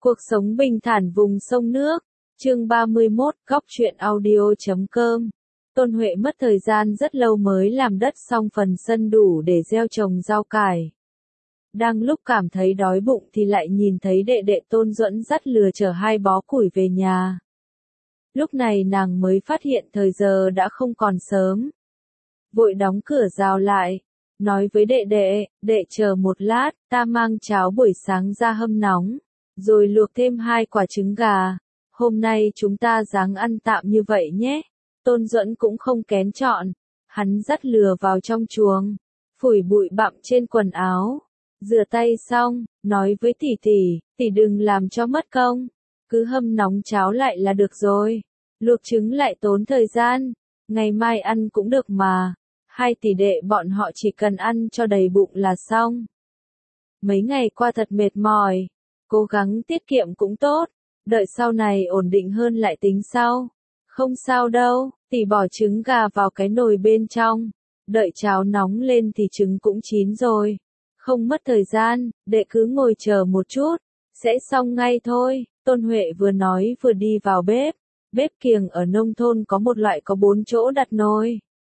Cuộc sống bình thản vùng sông nước. Chương 31, Góc truyện audio.com. Tôn Huệ mất thời gian rất lâu mới làm đất xong phần sân đủ để gieo trồng rau cải. Đang lúc cảm thấy đói bụng thì lại nhìn thấy đệ đệ Tôn Duẫn dắt lừa chở 2 bó củi về nhà. Lúc này nàng mới phát hiện thời giờ đã không còn sớm. Vội đóng cửa rào lại, nói với đệ chờ một lát, ta mang cháo buổi sáng ra hâm nóng, rồi luộc thêm 2 quả trứng gà. Hôm nay chúng ta ráng ăn tạm như vậy nhé. Tôn Duẫn cũng không kén chọn, hắn dắt lừa vào trong chuồng, phủi bụi bặm trên quần áo, rửa tay xong, nói với tỷ đừng làm cho mất công, cứ hâm nóng cháo lại là được rồi, luộc trứng lại tốn thời gian, ngày mai ăn cũng được mà, 2 tỷ đệ bọn họ chỉ cần ăn cho đầy bụng là xong. Mấy ngày qua thật mệt mỏi, cố gắng tiết kiệm cũng tốt, đợi sau này ổn định hơn lại tính sau. Không sao đâu, tỷ bỏ trứng gà vào cái nồi bên trong, đợi cháo nóng lên thì trứng cũng chín rồi. Không mất thời gian, đệ cứ ngồi chờ một chút, sẽ xong ngay thôi. Tôn Huệ vừa nói vừa đi vào bếp. Bếp kiềng ở nông thôn có một loại có 4 chỗ đặt nồi.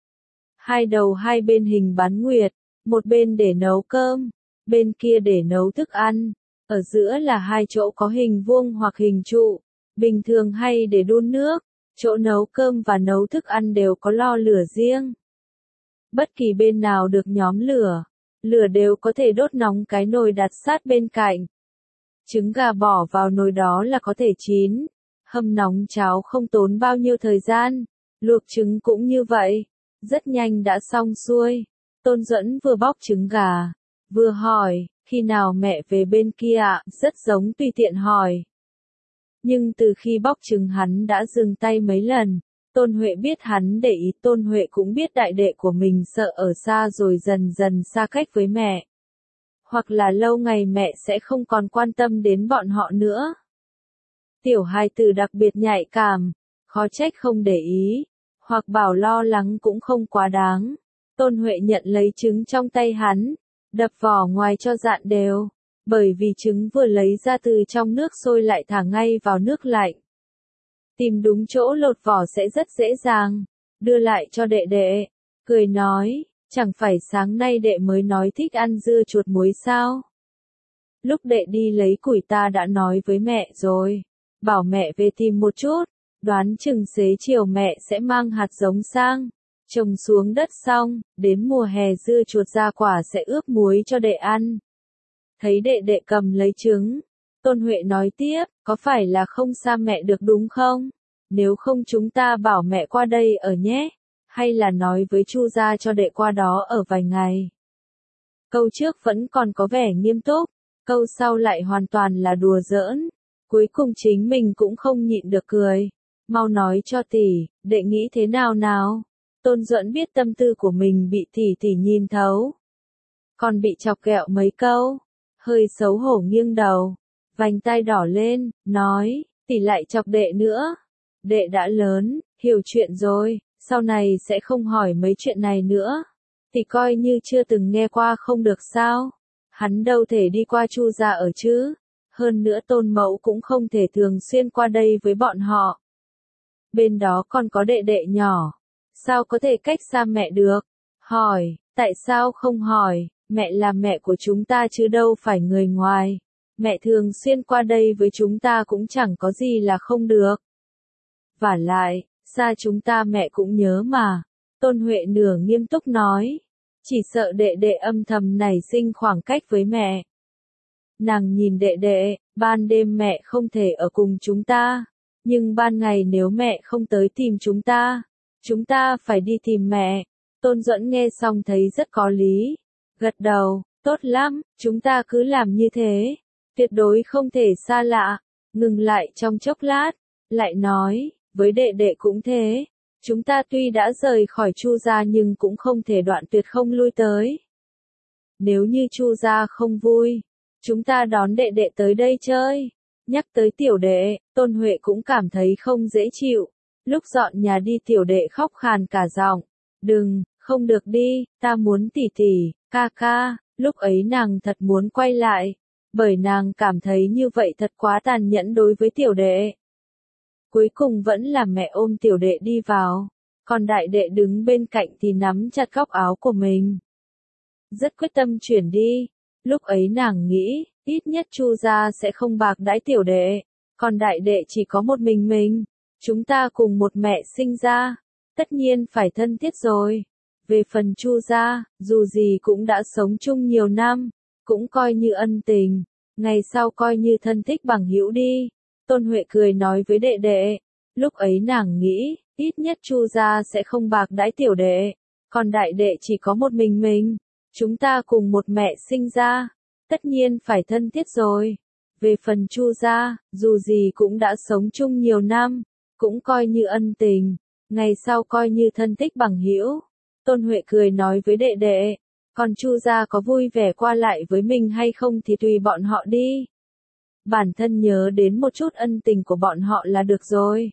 2 đầu 2 bên hình bán nguyệt, một bên để nấu cơm, bên kia để nấu thức ăn. Ở giữa là 2 chỗ có hình vuông hoặc hình trụ, bình thường hay để đun nước. Chỗ nấu cơm và nấu thức ăn đều có lò lửa riêng. Bất kỳ bên nào được nhóm lửa đều có thể đốt nóng cái nồi đặt sát bên cạnh. Trứng gà bỏ vào nồi đó là có thể chín. Hâm nóng cháo không tốn bao nhiêu thời gian, luộc trứng cũng như vậy, rất nhanh đã xong xuôi. Tôn Duẫn vừa bóc trứng gà, vừa hỏi, khi nào mẹ về bên kia ạ? Rất giống tùy tiện hỏi. Nhưng từ khi bóc trứng hắn đã dừng tay mấy lần. Tôn Huệ biết hắn để ý, Tôn Huệ cũng biết đại đệ của mình sợ ở xa rồi dần dần xa cách với mẹ. Hoặc là lâu ngày mẹ sẽ không còn quan tâm đến bọn họ nữa. Tiểu hài tử đặc biệt nhạy cảm, khó trách không để ý, hoặc bảo lo lắng cũng không quá đáng. Tôn Huệ nhận lấy trứng trong tay hắn, đập vỏ ngoài cho dạn đều. Bởi vì trứng vừa lấy ra từ trong nước sôi lại thả ngay vào nước lạnh. Tìm đúng chỗ lột vỏ sẽ rất dễ dàng. Đưa lại cho đệ, cười nói, chẳng phải sáng nay đệ mới nói thích ăn dưa chuột muối sao? Lúc đệ đi lấy củi ta đã nói với mẹ rồi, bảo mẹ về tìm một chút, đoán chừng xế chiều mẹ sẽ mang hạt giống sang, trồng xuống đất xong, đến mùa hè dưa chuột ra quả sẽ ướp muối cho đệ ăn. Thấy đệ cầm lấy trứng, Tôn Huệ nói tiếp, có phải là không xa mẹ được đúng không? Nếu không chúng ta bảo mẹ qua đây ở nhé, hay là nói với Chu gia cho đệ qua đó ở vài ngày. Câu trước vẫn còn có vẻ nghiêm túc, câu sau lại hoàn toàn là đùa giỡn, cuối cùng chính mình cũng không nhịn được cười. Mau nói cho tỷ, đệ nghĩ thế nào nào? Tôn Duẫn biết tâm tư của mình bị tỷ nhìn thấu, còn bị chọc ghẹo mấy câu. Hơi xấu hổ nghiêng đầu, vành tai đỏ lên, nói, tỷ lại chọc đệ nữa. Đệ đã lớn, hiểu chuyện rồi, sau này sẽ không hỏi mấy chuyện này nữa. Tỷ coi như chưa từng nghe qua không được sao? Hắn đâu thể đi qua Chu gia ở chứ. Hơn nữa Tôn mẫu cũng không thể thường xuyên qua đây với bọn họ. Bên đó còn có đệ nhỏ. Sao có thể cách xa mẹ được? Hỏi, tại sao không hỏi? Mẹ là mẹ của chúng ta chứ đâu phải người ngoài. Mẹ thường xuyên qua đây với chúng ta cũng chẳng có gì là không được. Vả lại, xa chúng ta mẹ cũng nhớ mà. Tôn Huệ nửa nghiêm túc nói. Chỉ sợ đệ âm thầm nảy sinh khoảng cách với mẹ. Nàng nhìn đệ, ban đêm mẹ không thể ở cùng chúng ta. Nhưng ban ngày nếu mẹ không tới tìm chúng ta phải đi tìm mẹ. Tôn Duẫn nghe xong thấy rất có lý. Gật đầu, tốt lắm, chúng ta cứ làm như thế. Tuyệt đối không thể xa lạ. Ngừng lại trong chốc lát, lại nói, với đệ cũng thế. Chúng ta tuy đã rời khỏi Chu gia nhưng cũng không thể đoạn tuyệt không lui tới. Nếu như Chu gia không vui, chúng ta đón đệ tới đây chơi. Nhắc tới tiểu đệ, Tôn Huệ cũng cảm thấy không dễ chịu. Lúc dọn nhà đi tiểu đệ khóc khàn cả giọng. Đừng, không được đi, ta muốn tỷ, ca, lúc ấy nàng thật muốn quay lại. bởi nàng cảm thấy như vậy thật quá tàn nhẫn đối với tiểu đệ. Cuối cùng vẫn là mẹ ôm tiểu đệ đi vào, còn đại đệ đứng bên cạnh thì nắm chặt góc áo của mình. Rất quyết tâm chuyển đi, lúc ấy nàng nghĩ, ít nhất Chu gia sẽ không bạc đãi tiểu đệ, còn đại đệ chỉ có một mình, chúng ta cùng một mẹ sinh ra, tất nhiên phải thân thiết rồi. Về phần Chu gia, dù gì cũng đã sống chung nhiều năm, cũng coi như ân tình, ngày sau coi như thân thích bằng hữu đi. Tôn Huệ cười nói với đệ đệ, lúc ấy nàng nghĩ, ít nhất Chu gia sẽ không bạc đãi tiểu đệ, còn đại đệ chỉ có một mình, chúng ta cùng một mẹ sinh ra, tất nhiên phải thân thiết rồi. Về phần Chu gia, dù gì cũng đã sống chung nhiều năm, cũng coi như ân tình, ngày sau coi như thân thích bằng hữu. Tôn Huệ cười nói với đệ đệ, còn Chu gia có vui vẻ qua lại với mình hay không thì tùy bọn họ đi. Bản thân nhớ đến một chút ân tình của bọn họ là được rồi.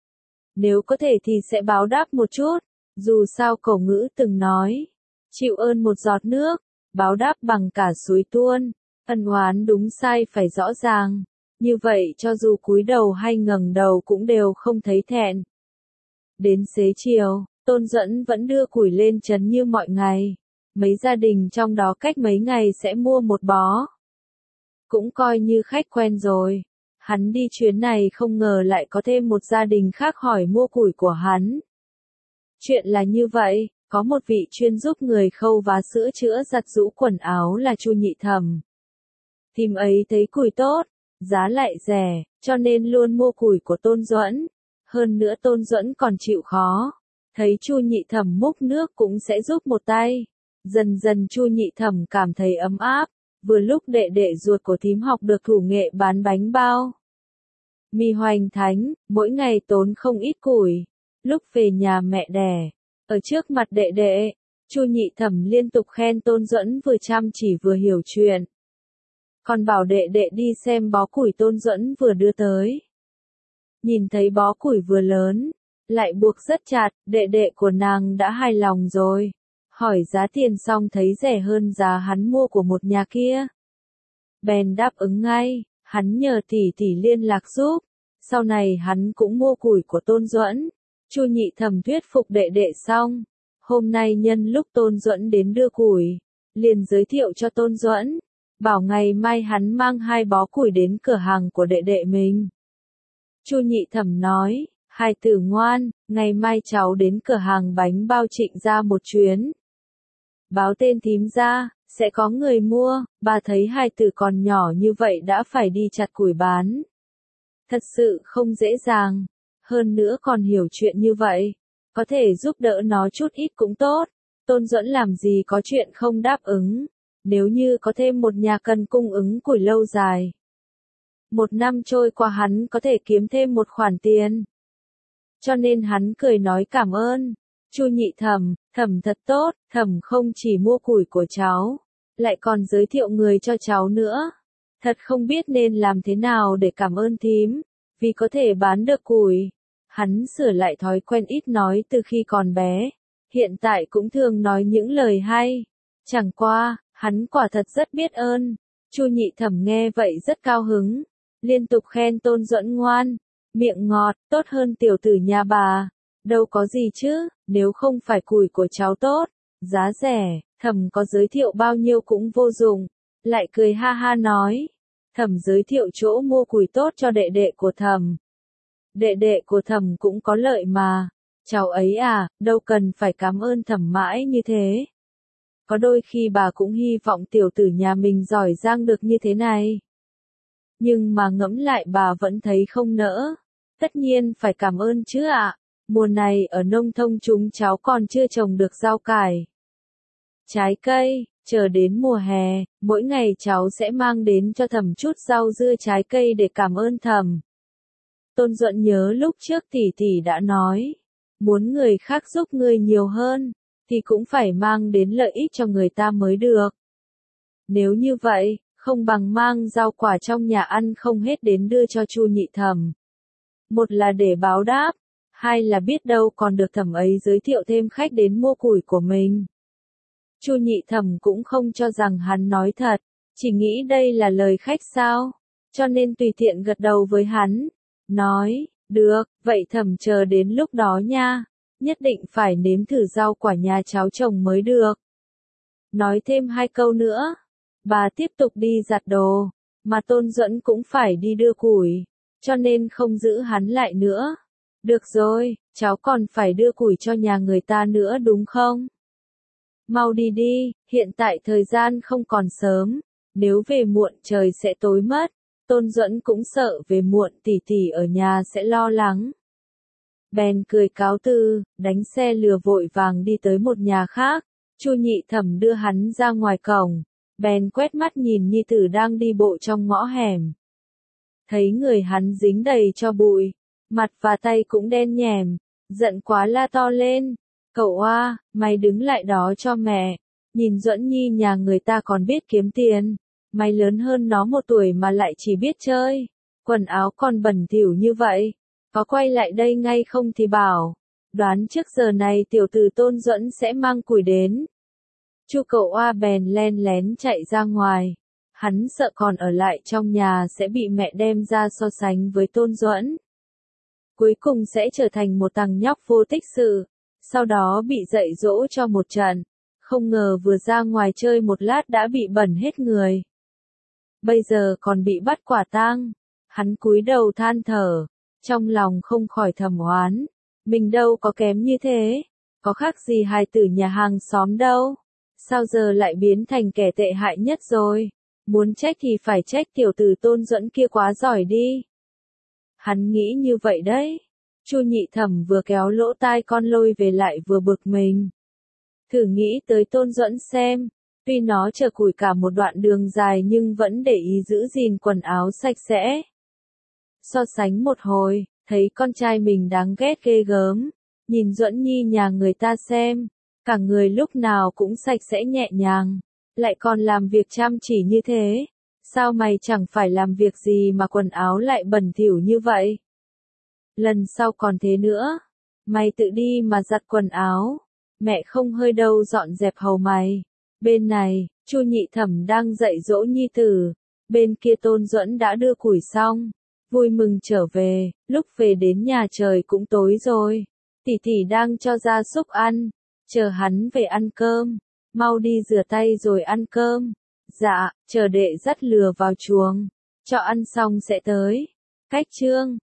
Nếu có thể thì sẽ báo đáp một chút, dù sao cổ ngữ từng nói, chịu ơn một giọt nước, báo đáp bằng cả suối tuôn, ân oán đúng sai phải rõ ràng, như vậy cho dù cúi đầu hay ngẩng đầu cũng đều không thấy thẹn. Đến xế chiều, Tôn Duẫn vẫn đưa củi lên trấn như mọi ngày, mấy gia đình trong đó cách mấy ngày sẽ mua một bó. Cũng coi như khách quen rồi. Hắn đi chuyến này không ngờ lại có thêm một gia đình khác hỏi mua củi của hắn. Chuyện là như vậy, có một vị chuyên giúp người khâu vá sữa chữa giặt giũ quần áo là Chu Nhị Thẩm. Thím ấy thấy củi tốt, giá lại rẻ, cho nên luôn mua củi của Tôn Duẫn. Hơn nữa Tôn Duẫn còn chịu khó. Thấy Chu Nhị Thẩm múc nước cũng sẽ giúp một tay. Dần dần Chu Nhị Thẩm cảm thấy ấm áp. Vừa lúc đệ đệ ruột của thím học được thủ nghệ bán bánh bao mì hoành thánh, mỗi ngày tốn không ít củi. Lúc về nhà mẹ đẻ, ở trước mặt đệ đệ, Chu Nhị Thẩm liên tục khen Tôn Duẫn vừa chăm chỉ vừa hiểu chuyện. Còn bảo đệ đệ đi xem bó củi Tôn Duẫn vừa đưa tới. Nhìn thấy bó củi vừa lớn, lại buộc rất chặt, đệ đệ của nàng đã hài lòng rồi. Hỏi giá tiền xong thấy rẻ hơn giá hắn mua của một nhà kia. Bèn đáp ứng ngay, hắn nhờ tỷ tỷ liên lạc giúp. Sau này hắn cũng mua củi của Tôn Duẫn. Chu Nhị Thẩm thuyết phục đệ đệ xong. Hôm nay nhân lúc Tôn Duẫn đến đưa củi, liền giới thiệu cho Tôn Duẫn, bảo ngày mai hắn mang 2 bó củi đến cửa hàng của đệ đệ mình. Chu Nhị Thẩm nói, hai tử ngoan, ngày mai cháu đến cửa hàng bánh bao Trịnh gia một chuyến. Báo tên thím ra, sẽ có người mua, bà thấy hai tử còn nhỏ như vậy đã phải đi chặt củi bán. Thật sự không dễ dàng, hơn nữa còn hiểu chuyện như vậy, có thể giúp đỡ nó chút ít cũng tốt. Tôn Duẫn làm gì có chuyện không đáp ứng, nếu như có thêm một nhà cần cung ứng củi lâu dài. Một năm trôi qua hắn có thể kiếm thêm một khoản tiền. Cho nên hắn cười nói cảm ơn. Chu Nhị Thẩm, Thẩm thật tốt, Thẩm không chỉ mua củi của cháu, lại còn giới thiệu người cho cháu nữa. Thật không biết nên làm thế nào để cảm ơn thím, vì có thể bán được củi. Hắn sửa lại thói quen ít nói từ khi còn bé, hiện tại cũng thường nói những lời hay. Chẳng qua, hắn quả thật rất biết ơn. Chu Nhị Thẩm nghe vậy rất cao hứng, liên tục khen Tôn Duẫn ngoan, miệng ngọt, tốt hơn tiểu tử nhà bà. Đâu có gì chứ, nếu không phải củi của cháu tốt, giá rẻ, Thẩm có giới thiệu bao nhiêu cũng vô dụng. Lại cười ha ha nói, Thẩm giới thiệu chỗ mua củi tốt cho đệ đệ của Thẩm. Đệ đệ của Thẩm cũng có lợi mà. Cháu ấy à, đâu cần phải cảm ơn Thẩm mãi như thế. Có đôi khi bà cũng hy vọng tiểu tử nhà mình giỏi giang được như thế này. Nhưng mà ngẫm lại bà vẫn thấy không nỡ. Tất nhiên phải cảm ơn chứ ạ. Mùa này ở nông thôn chúng cháu còn chưa trồng được rau cải, trái cây, chờ đến mùa hè, mỗi ngày cháu sẽ mang đến cho Thẩm chút rau dưa trái cây để cảm ơn Thẩm. Tôn Duẫn nhớ lúc trước tỷ tỷ đã nói, muốn người khác giúp người nhiều hơn, thì cũng phải mang đến lợi ích cho người ta mới được. Nếu như vậy, không bằng mang rau quả trong nhà ăn không hết đến đưa cho Chu Nhị Thẩm. Một là để báo đáp, hai là biết đâu còn được Thẩm ấy giới thiệu thêm khách đến mua củi của mình. Chu Nhị Thẩm cũng không cho rằng hắn nói thật, chỉ nghĩ đây là lời khách sao, cho nên tùy tiện gật đầu với hắn, nói, được, vậy Thẩm chờ đến lúc đó nha, nhất định phải nếm thử rau quả nhà cháu trồng mới được. Nói thêm 2 câu nữa, bà tiếp tục đi giặt đồ, mà Tôn Duẫn cũng phải đi đưa củi, cho nên không giữ hắn lại nữa. Được rồi, cháu còn phải đưa củi cho nhà người ta nữa đúng không? Mau đi đi, hiện tại thời gian không còn sớm, nếu về muộn trời sẽ tối mất. Tôn Duẫn cũng sợ về muộn tỷ tỷ ở nhà sẽ lo lắng. Bèn cười cáo từ, đánh xe lừa vội vàng đi tới một nhà khác. Chu Nhị Thẩm đưa hắn ra ngoài cổng, bèn quét mắt nhìn nhi tử đang đi bộ trong ngõ hẻm. Thấy người hắn dính đầy cho bụi, mặt và tay cũng đen nhèm, giận quá la to lên, cậu a, mày đứng lại đó cho mẹ, nhìn Duẫn Nhi nhà người ta còn biết kiếm tiền, mày lớn hơn nó 1 tuổi mà lại chỉ biết chơi, quần áo còn bẩn thỉu như vậy, có quay lại đây ngay không thì bảo, đoán trước giờ này tiểu tử Tôn Duẫn sẽ mang củi đến. Chu cậu A bèn len lén chạy ra ngoài, hắn sợ còn ở lại trong nhà sẽ bị mẹ đem ra so sánh với Tôn Duẫn. Cuối cùng sẽ trở thành một thằng nhóc vô tích sự, sau đó bị dạy dỗ cho một trận, không ngờ vừa ra ngoài chơi một lát đã bị bẩn hết người. Bây giờ còn bị bắt quả tang, hắn cúi đầu than thở, trong lòng không khỏi thầm oán, mình đâu có kém như thế, có khác gì hài tử nhà hàng xóm đâu, sao giờ lại biến thành kẻ tệ hại nhất rồi, muốn trách thì phải trách tiểu tử Tôn Duẫn kia quá giỏi đi. Hắn nghĩ như vậy đấy. Chu Nhị Thẩm vừa kéo lỗ tai con lôi về lại vừa bực mình. Thử nghĩ tới Tôn Duẫn xem, tuy nó chở củi cả một đoạn đường dài nhưng vẫn để ý giữ gìn quần áo sạch sẽ. So sánh một hồi, thấy con trai mình đáng ghét ghê gớm, nhìn Duẫn Nhi nhà người ta xem, cả người lúc nào cũng sạch sẽ nhẹ nhàng, lại còn làm việc chăm chỉ như thế, sao mày chẳng phải làm việc gì mà quần áo lại bẩn thỉu như vậy? Lần sau còn thế nữa, mày tự đi mà giặt quần áo, mẹ không hơi đâu dọn dẹp hầu mày. Bên này, Chu Nhị Thẩm đang dạy dỗ nhi tử, bên kia Tôn Duẫn đã đưa củi xong, vui mừng trở về, lúc về đến nhà trời cũng tối rồi. Tỷ tỷ đang cho gia súc ăn, chờ hắn về ăn cơm, mau đi rửa tay rồi ăn cơm. Dạ, chờ đệ dắt lừa vào chuồng, cho ăn xong sẽ tới. Cách chương